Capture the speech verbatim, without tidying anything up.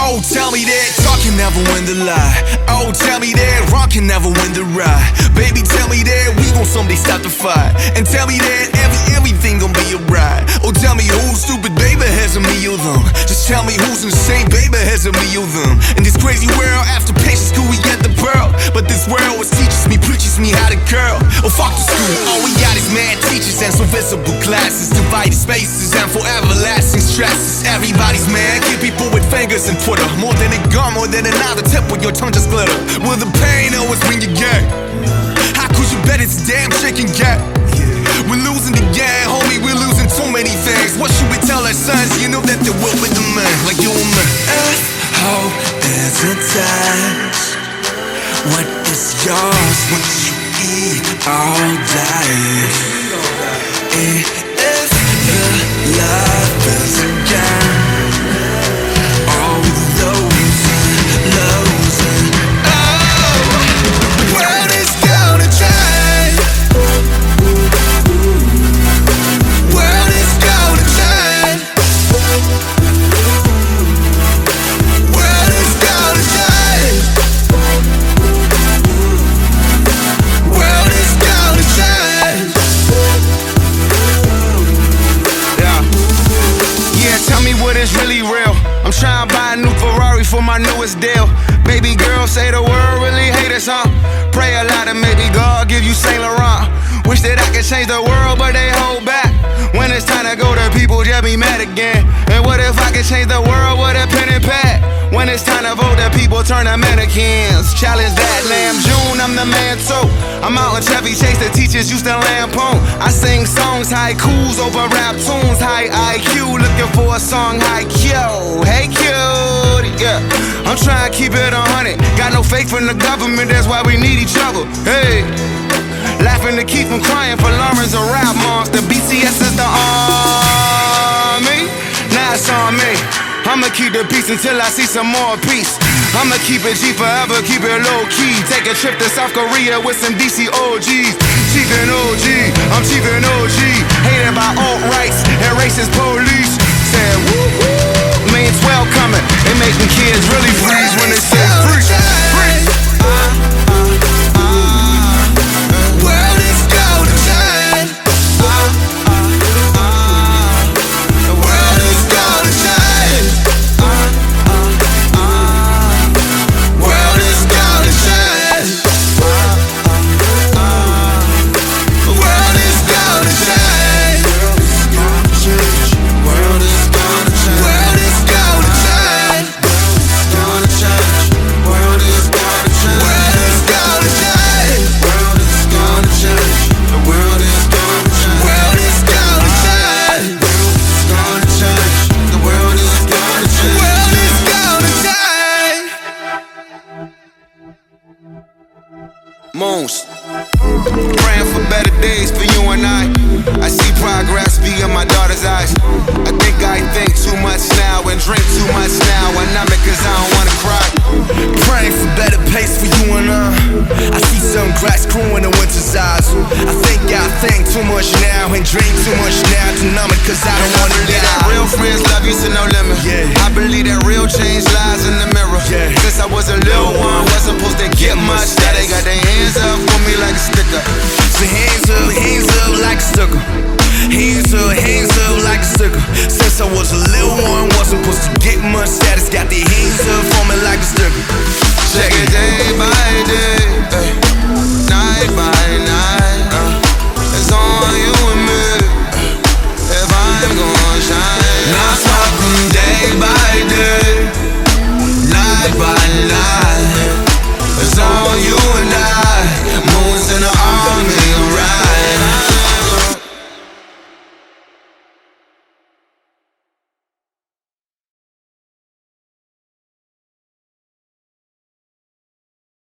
Oh, tell me that talk can never win the lie. Oh, tell me that rock can never win the ride. Baby, tell me that we gon' someday stop the fight. And tell me that every everything gon' be alright. Oh, tell me who's stupid, baby, has a me or them. Just tell me who's insane, baby, has a me or them. In this crazy world, after patience, could we get the pearl? But this world was teaches me, preaches me how to curl. Oh, fuck the school, all we got is mad teachers and some visible classes, divided spaces and forever lasting stresses. Everybody's mad, keep people with fingers and Twitter. More than a gun, more than another tip with your tongue just glitter. Will the pain always bring you gang? How could you bet it's a damn chicken gap? We're losing the game, homie, we're losing too many things. What should we tell our sons? You know that they will with the man, like you and me. If hope is attached, what is yours, what you eat all day? If the love isn't gone, all losing, losing. Oh, the world is gonna change. World is gonna change. World is gonna change. World is gonna change. Yeah. Yeah, tell me what is really real. I'm trying to buy a new Ferrari for my newest deal. Baby girl say the world really hate us, huh? Pray a lot and maybe God give you Saint Laurent. Wish that I could change the world, but they hold back. When it's time to go, the people just be mad again. And what if I could change the world with a pen and pad? When it's time to vote, the people turn to mannequins. Challenge that, Lamb June, I'm the man too. I'm out in Chevy Chase, the teachers used to lampoon. I sing songs, haikus over rap tunes. High I Q, looking for a song, high Q. Hey cutie, yeah. I'm trying to keep it a hundred. Got no faith in the government, that's why we need each other. Hey. Laughing to keep from crying for Lawrence a rap monster. B C S is the army. Now it's on me. I'ma keep the peace until I see some more peace. I'ma keep it G forever, keep it low key. Take a trip to South Korea with some D C O Gs. Chief and O G, I'm Chief and O G. Hated by alt-rights and racist police. Said woo woo, mean twelve coming. They making kids really freeze when they say free. Free. Uh, uh, uh. World is gonna change. Uh, uh, uh. The world is gonna change. Uh, uh, uh. World is gonna change. Uh, uh, uh. The world is gonna change. World is gonna change. World is gonna change. Gonna change. World is gonna change. World is gonna change. World is gonna change. The world is gonna change. World is gonna change. Gonna change. The world is gonna change. World is gonna change. Moons, praying for better days for you and I. I see progress via my daughter's eyes. I think I think too much now and drink too much now. And I'm it cause I don't wanna cry. Praying for better pace for you and I. I see some grass growing in the winter's eyes. I think I think too much now and drink too much now to numb it cause I don't wanna die. That real friends love you to no limit. Yeah. I believe that real change lies in the mirror. Yeah. Since I was a little one, wasn't supposed to get much. Now they got their hands up for me like a sticker. So hands up, hands up like a sticker. Hands up, hands up like a sticker. Since I was a little one, wasn't supposed to get much status. Got their hands